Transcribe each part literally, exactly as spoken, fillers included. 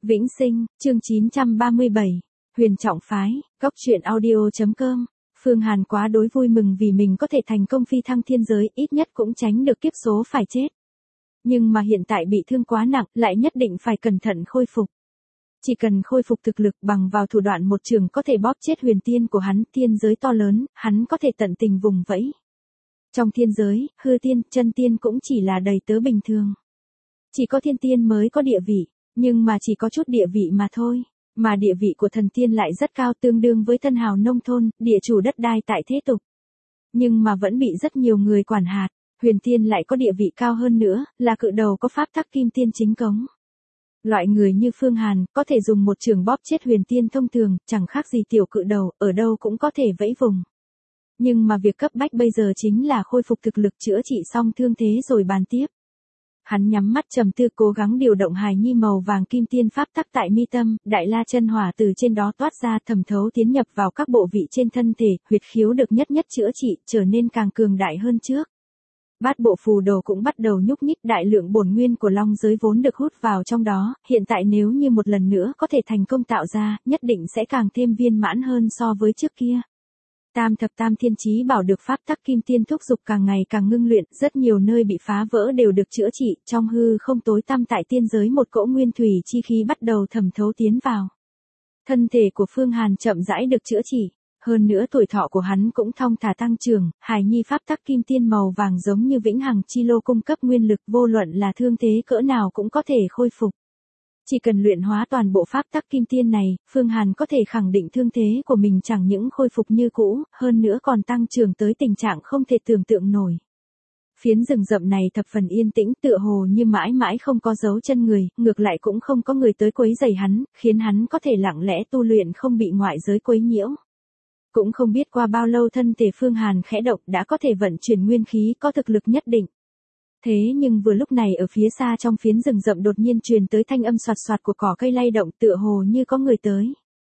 Vĩnh Sinh, chương chín trăm ba mươi bảy, Huyền Trọng Phái, Góc truyện audio.com. Phương Hàn quá đối vui mừng vì mình có thể thành công phi thăng thiên giới, ít nhất cũng tránh được kiếp số phải chết. Nhưng mà hiện tại bị thương quá nặng, lại nhất định phải cẩn thận khôi phục. Chỉ cần khôi phục thực lực bằng vào thủ đoạn một trường có thể bóp chết huyền tiên của hắn, thiên giới to lớn, hắn có thể tận tình vùng vẫy. Trong thiên giới, hư tiên, chân tiên cũng chỉ là đầy tớ bình thường. Chỉ có thiên tiên mới có địa vị, nhưng mà chỉ có chút địa vị mà thôi. Mà địa vị của thần tiên lại rất cao, tương đương với thân hào nông thôn, địa chủ đất đai tại thế tục. Nhưng mà vẫn bị rất nhiều người quản hạt. Huyền tiên lại có địa vị cao hơn nữa, là cự đầu có pháp tắc kim tiên chính cống. Loại người như Phương Hàn, có thể dùng một trường bóp chết huyền tiên thông thường, chẳng khác gì tiểu cự đầu, ở đâu cũng có thể vẫy vùng. Nhưng mà việc cấp bách bây giờ chính là khôi phục thực lực, chữa trị xong thương thế rồi bàn tiếp. Hắn nhắm mắt trầm tư, cố gắng điều động hài nhi màu vàng kim tiên pháp tắc tại mi tâm, đại la chân hỏa từ trên đó toát ra, thẩm thấu tiến nhập vào các bộ vị trên thân thể, huyệt khiếu được nhất nhất chữa trị, trở nên càng cường đại hơn trước. Bát bộ phù đồ cũng bắt đầu nhúc nhích, đại lượng bổn nguyên của long giới vốn được hút vào trong đó, hiện tại nếu như một lần nữa có thể thành công tạo ra, nhất định sẽ càng thêm viên mãn hơn so với trước kia. Tam thập tam thiên chí bảo được pháp tắc kim tiên thúc dục càng ngày càng ngưng luyện, rất nhiều nơi bị phá vỡ đều được chữa trị, trong hư không tối tăm tại tiên giới một cỗ nguyên thủy chi khí bắt đầu thẩm thấu tiến vào. Thân thể của Phương Hàn chậm rãi được chữa trị, hơn nữa tuổi thọ của hắn cũng thong thả tăng trưởng, hài nhi pháp tắc kim tiên màu vàng giống như vĩnh hằng chi lô cung cấp nguyên lực, vô luận là thương thế cỡ nào cũng có thể khôi phục. Chỉ cần luyện hóa toàn bộ pháp tắc kim tiên này, Phương Hàn có thể khẳng định thương thế của mình chẳng những khôi phục như cũ, hơn nữa còn tăng trưởng tới tình trạng không thể tưởng tượng nổi. Phiến rừng rậm này thập phần yên tĩnh, tựa hồ như mãi mãi không có dấu chân người, ngược lại cũng không có người tới quấy rầy hắn, khiến hắn có thể lặng lẽ tu luyện không bị ngoại giới quấy nhiễu. Cũng không biết qua bao lâu thân thể Phương Hàn khẽ động đã có thể vận chuyển nguyên khí, có thực lực nhất định. Thế nhưng vừa lúc này ở phía xa trong phiến rừng rậm đột nhiên truyền tới thanh âm xoạt xoạt của cỏ cây lay động, tựa hồ như có người tới.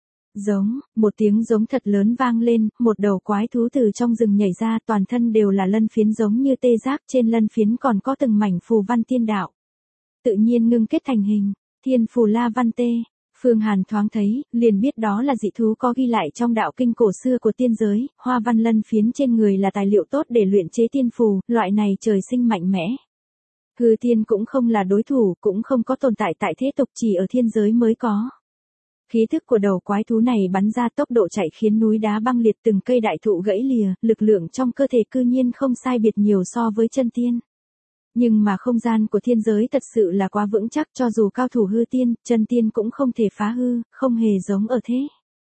Giống, một tiếng giống thật lớn vang lên, một đầu quái thú từ trong rừng nhảy ra, toàn thân đều là lân phiến giống như tê giác, trên lân phiến còn có từng mảnh phù văn tiên đạo. Tự nhiên ngưng kết thành hình, thiên phù la văn tê. Phương Hàn thoáng thấy, liền biết đó là dị thú có ghi lại trong đạo kinh cổ xưa của tiên giới, hoa văn lân phiến trên người là tài liệu tốt để luyện chế tiên phù, loại này trời sinh mạnh mẽ. Hư tiên cũng không là đối thủ, cũng không có tồn tại tại thế tục, chỉ ở thiên giới mới có. Khí thức của đầu quái thú này bắn ra tốc độ chạy khiến núi đá băng liệt, từng cây đại thụ gãy lìa, lực lượng trong cơ thể cư nhiên không sai biệt nhiều so với chân tiên. Nhưng mà không gian của thiên giới thật sự là quá vững chắc, cho dù cao thủ hư tiên, chân tiên cũng không thể phá hư, không hề giống ở thế.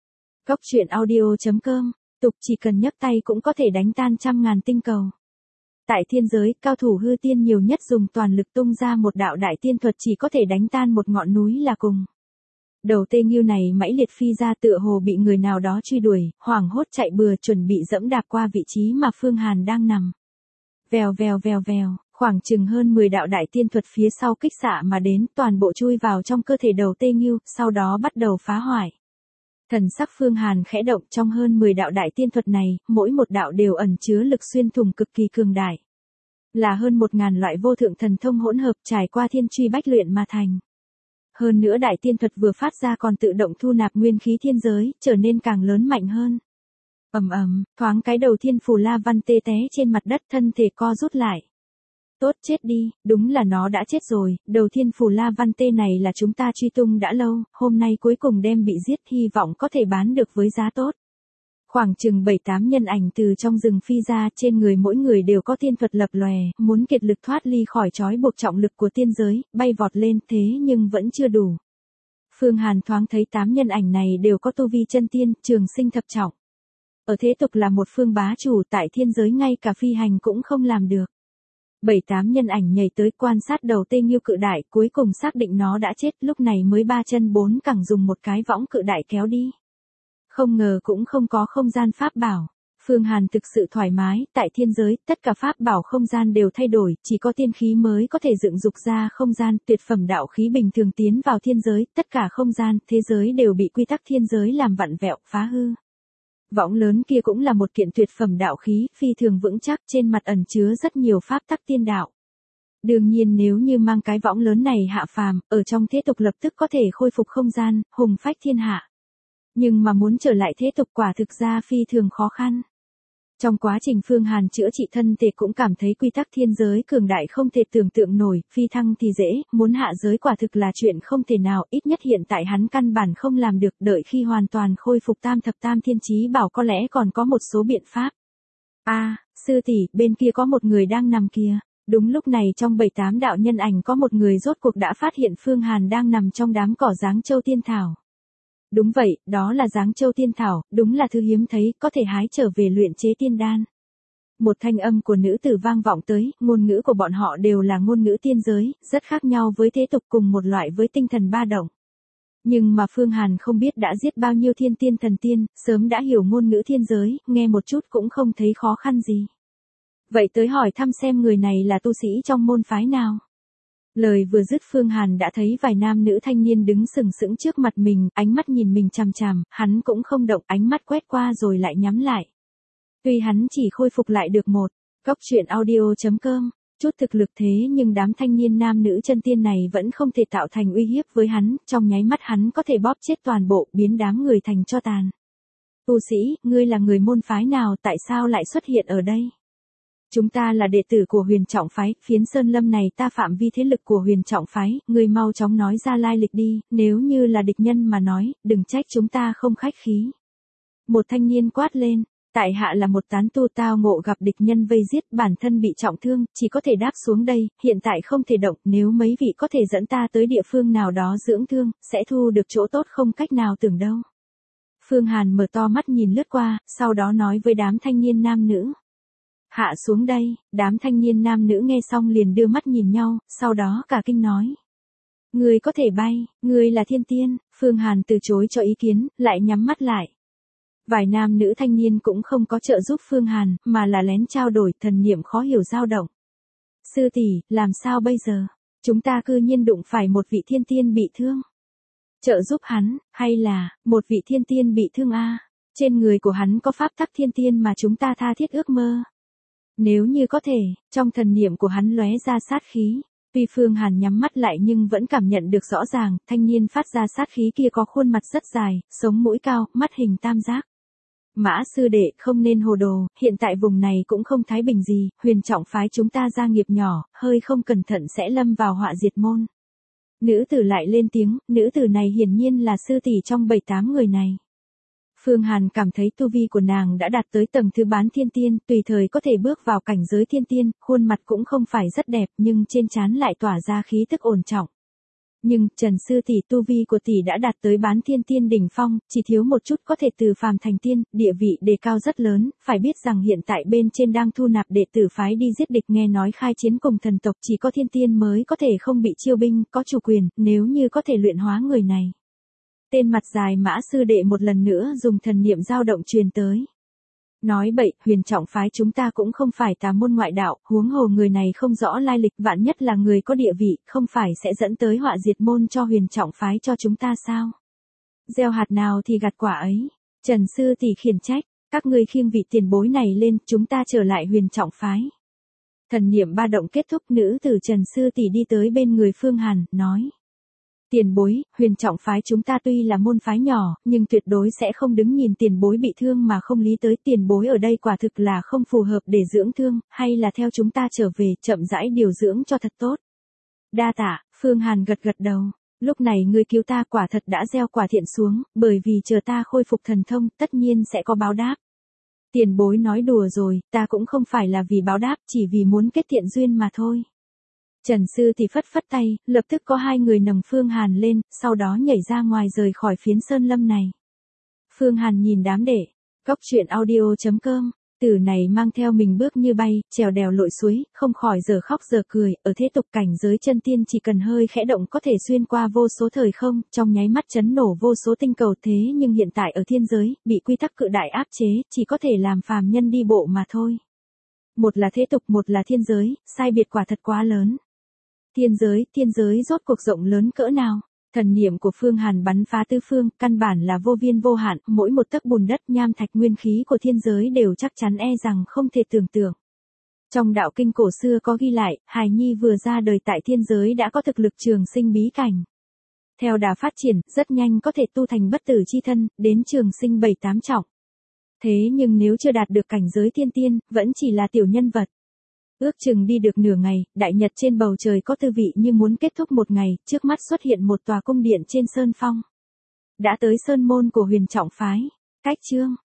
Góc truyện audio.com, tục chỉ cần nhấc tay cũng có thể đánh tan trăm ngàn tinh cầu. Tại thiên giới, cao thủ hư tiên nhiều nhất dùng toàn lực tung ra một đạo đại tiên thuật chỉ có thể đánh tan một ngọn núi là cùng. Đầu tê nghiêu này mãnh liệt phi ra, tựa hồ bị người nào đó truy đuổi, hoảng hốt chạy bừa, chuẩn bị dẫm đạp qua vị trí mà Phương Hàn đang nằm. Vèo vèo vèo vèo. Khoảng chừng hơn mười đạo đại tiên thuật phía sau kích xạ mà đến, toàn bộ chui vào trong cơ thể đầu tê nghiêu, sau đó bắt đầu phá hoại. Thần sắc Phương Hàn khẽ động, trong hơn mười đạo đại tiên thuật này, mỗi một đạo đều ẩn chứa lực xuyên thủng cực kỳ cường đại. Là hơn một ngàn loại vô thượng thần thông hỗn hợp trải qua thiên truy bách luyện mà thành. Hơn nữa đại tiên thuật vừa phát ra còn tự động thu nạp nguyên khí thiên giới, trở nên càng lớn mạnh hơn. Ầm ầm, thoáng cái đầu thiên phù la văn tê té trên mặt đất, thân thể co rút lại. Tốt chết đi, đúng là nó đã chết rồi, đầu thiên phù la văn tê này là chúng ta truy tung đã lâu, hôm nay cuối cùng đem bị giết, hy vọng có thể bán được với giá tốt. Khoảng chừng bảy tám nhân ảnh từ trong rừng phi ra, trên người mỗi người đều có tiên thuật lập lòe, muốn kiệt lực thoát ly khỏi trói buộc trọng lực của tiên giới, bay vọt lên, thế nhưng vẫn chưa đủ. Phương Hàn thoáng thấy tám nhân ảnh này đều có tu vi chân tiên, trường sinh thập trọng. Ở thế tục là một phương bá chủ, tại thiên giới ngay cả phi hành cũng không làm được. Bảy tám nhân ảnh nhảy tới quan sát đầu tê nghiêu cự đại, cuối cùng xác định nó đã chết, lúc này mới ba chân bốn cẳng dùng một cái võng cự đại kéo đi. Không ngờ cũng không có không gian pháp bảo. Phương Hàn thực sự thoải mái, tại thiên giới, tất cả pháp bảo không gian đều thay đổi, chỉ có tiên khí mới có thể dựng dục ra không gian, tuyệt phẩm đạo khí bình thường tiến vào thiên giới, tất cả không gian, thế giới đều bị quy tắc thiên giới làm vặn vẹo, phá hư. Võng lớn kia cũng là một kiện tuyệt phẩm đạo khí, phi thường vững chắc, trên mặt ẩn chứa rất nhiều pháp tắc tiên đạo. Đương nhiên nếu như mang cái võng lớn này hạ phàm, ở trong thế tục lập tức có thể khôi phục không gian, hùng phách thiên hạ. Nhưng mà muốn trở lại thế tục quả thực ra phi thường khó khăn. Trong quá trình Phương Hàn chữa trị thân thể cũng cảm thấy quy tắc thiên giới cường đại không thể tưởng tượng nổi, phi thăng thì dễ, muốn hạ giới quả thực là chuyện không thể nào, ít nhất hiện tại hắn căn bản không làm được, đợi khi hoàn toàn khôi phục tam thập tam thiên chí bảo có lẽ còn có một số biện pháp. A, à, sư tỷ, bên kia có một người đang nằm kìa. Đúng lúc này trong bảy tám đạo nhân ảnh có một người rốt cuộc đã phát hiện Phương Hàn đang nằm trong đám cỏ Giáng Châu Tiên Thảo. Đúng vậy, đó là Giáng Châu Tiên Thảo, đúng là thứ hiếm thấy, có thể hái trở về luyện chế tiên đan. Một thanh âm của nữ tử vang vọng tới, ngôn ngữ của bọn họ đều là ngôn ngữ tiên giới, rất khác nhau với thế tục cùng một loại với tinh thần ba động. Nhưng mà Phương Hàn không biết đã giết bao nhiêu thiên tiên thần tiên, sớm đã hiểu ngôn ngữ thiên giới, nghe một chút cũng không thấy khó khăn gì. Vậy tới hỏi thăm xem người này là tu sĩ trong môn phái nào. Lời vừa dứt Phương Hàn đã thấy vài nam nữ thanh niên đứng sừng sững trước mặt mình, ánh mắt nhìn mình chằm chằm, hắn cũng không động, ánh mắt quét qua rồi lại nhắm lại. Tuy hắn chỉ khôi phục lại được một, góc truyện audio.com, chút thực lực thế nhưng đám thanh niên nam nữ chân tiên này vẫn không thể tạo thành uy hiếp với hắn, trong nháy mắt hắn có thể bóp chết toàn bộ, biến đám người thành tro tàn. Tu sĩ, ngươi là người môn phái nào, tại sao lại xuất hiện ở đây? Chúng ta là đệ tử của Huyền Trọng phái, phiến Sơn Lâm này ta phạm vi thế lực của Huyền Trọng phái, ngươi mau chóng nói ra lai lịch đi, nếu như là địch nhân mà nói, đừng trách chúng ta không khách khí. Một thanh niên quát lên, tại hạ là một tán tu tao ngộ gặp địch nhân vây giết, bản thân bị trọng thương, chỉ có thể đáp xuống đây, hiện tại không thể động, nếu mấy vị có thể dẫn ta tới địa phương nào đó dưỡng thương, sẽ thu được chỗ tốt không cách nào tưởng đâu. Phương Hàn mở to mắt nhìn lướt qua, sau đó nói với đám thanh niên nam nữ. Hạ xuống đây, đám thanh niên nam nữ nghe xong liền đưa mắt nhìn nhau, sau đó cả kinh nói. Ngươi có thể bay, ngươi là thiên tiên, Phương Hàn từ chối cho ý kiến, lại nhắm mắt lại. Vài nam nữ thanh niên cũng không có trợ giúp Phương Hàn, mà là lén trao đổi, thần niệm khó hiểu dao động. Sư tỷ, làm sao bây giờ? Chúng ta cư nhiên đụng phải một vị thiên tiên bị thương. Trợ giúp hắn, hay là, một vị thiên tiên bị thương a? Trên người của hắn có pháp tắc thiên tiên mà chúng ta tha thiết ước mơ. Nếu như có thể, trong thần niệm của hắn lóe ra sát khí. Tuy Phương Hàn nhắm mắt lại nhưng vẫn cảm nhận được rõ ràng, thanh niên phát ra sát khí kia có khuôn mặt rất dài, sống mũi cao, mắt hình tam giác. Mã sư đệ, không nên hồ đồ, hiện tại vùng này cũng không thái bình gì, Huyền Trọng phái chúng ta gia nghiệp nhỏ, hơi không cẩn thận sẽ lâm vào họa diệt môn. Nữ tử lại lên tiếng, nữ tử này hiển nhiên là sư tỷ trong bảy tám người này. Phương Hàn cảm thấy tu vi của nàng đã đạt tới tầng thứ bán thiên tiên, tùy thời có thể bước vào cảnh giới thiên tiên, khuôn mặt cũng không phải rất đẹp nhưng trên trán lại tỏa ra khí tức ổn trọng. Nhưng, Trần sư tỷ, tu vi của tỷ đã đạt tới bán thiên tiên đỉnh phong, chỉ thiếu một chút có thể từ phàm thành tiên, địa vị đề cao rất lớn, phải biết rằng hiện tại bên trên đang thu nạp đệ tử phái đi giết địch, nghe nói khai chiến cùng thần tộc chỉ có thiên tiên mới có thể không bị chiêu binh, có chủ quyền, nếu như có thể luyện hóa người này. Tên mặt dài Mã sư đệ một lần nữa dùng thần niệm dao động truyền tới. Nói bậy, Huyền Trọng phái chúng ta cũng không phải tà môn ngoại đạo, huống hồ người này không rõ lai lịch, vạn nhất là người có địa vị, không phải sẽ dẫn tới họa diệt môn cho Huyền Trọng phái cho chúng ta sao? Gieo hạt nào thì gặt quả ấy. Trần sư tỷ khiển trách, các ngươi khiêng vị tiền bối này lên, chúng ta trở lại Huyền Trọng phái. Thần niệm ba động kết thúc, nữ tử Trần sư tỷ đi tới bên người Phương Hàn, nói. Tiền bối, Huyền Trọng phái chúng ta tuy là môn phái nhỏ, nhưng tuyệt đối sẽ không đứng nhìn tiền bối bị thương mà không lý tới, tiền bối ở đây quả thực là không phù hợp để dưỡng thương, hay là theo chúng ta trở về, chậm rãi điều dưỡng cho thật tốt. Đa tạ, Phương Hàn gật gật đầu, lúc này ngươi cứu ta quả thật đã gieo quả thiện xuống, bởi vì chờ ta khôi phục thần thông, tất nhiên sẽ có báo đáp. Tiền bối nói đùa rồi, ta cũng không phải là vì báo đáp, chỉ vì muốn kết thiện duyên mà thôi. Trần sư thì phất phất tay, lập tức có hai người nâng Phương Hàn lên, sau đó nhảy ra ngoài rời khỏi phiến sơn lâm này. Phương Hàn nhìn đám đệ, góc truyện audio.com, tử này mang theo mình bước như bay, trèo đèo lội suối, không khỏi giờ khóc giờ cười, ở thế tục cảnh giới chân tiên chỉ cần hơi khẽ động có thể xuyên qua vô số thời không, trong nháy mắt chấn nổ vô số tinh cầu, thế nhưng hiện tại ở thiên giới, bị quy tắc cự đại áp chế, chỉ có thể làm phàm nhân đi bộ mà thôi. Một là thế tục, một là thiên giới, sai biệt quả thật quá lớn. Thiên giới, thiên giới rốt cuộc rộng lớn cỡ nào? Thần niệm của Phương Hàn bắn phá tứ phương, căn bản là vô biên vô hạn, mỗi một tấc bùn đất nham thạch nguyên khí của thiên giới đều chắc chắn e rằng không thể tưởng tượng. Trong đạo kinh cổ xưa có ghi lại, hài nhi vừa ra đời tại thiên giới đã có thực lực trường sinh bí cảnh. Theo đà phát triển, rất nhanh có thể tu thành bất tử chi thân, đến trường sinh bảy tám trọng. Thế nhưng nếu chưa đạt được cảnh giới thiên tiên, vẫn chỉ là tiểu nhân vật. Ước chừng đi được nửa ngày, đại nhật trên bầu trời có tư vị như muốn kết thúc một ngày, trước mắt xuất hiện một tòa cung điện trên sơn phong. Đã tới sơn môn của Huyền Trọng phái. Cách chương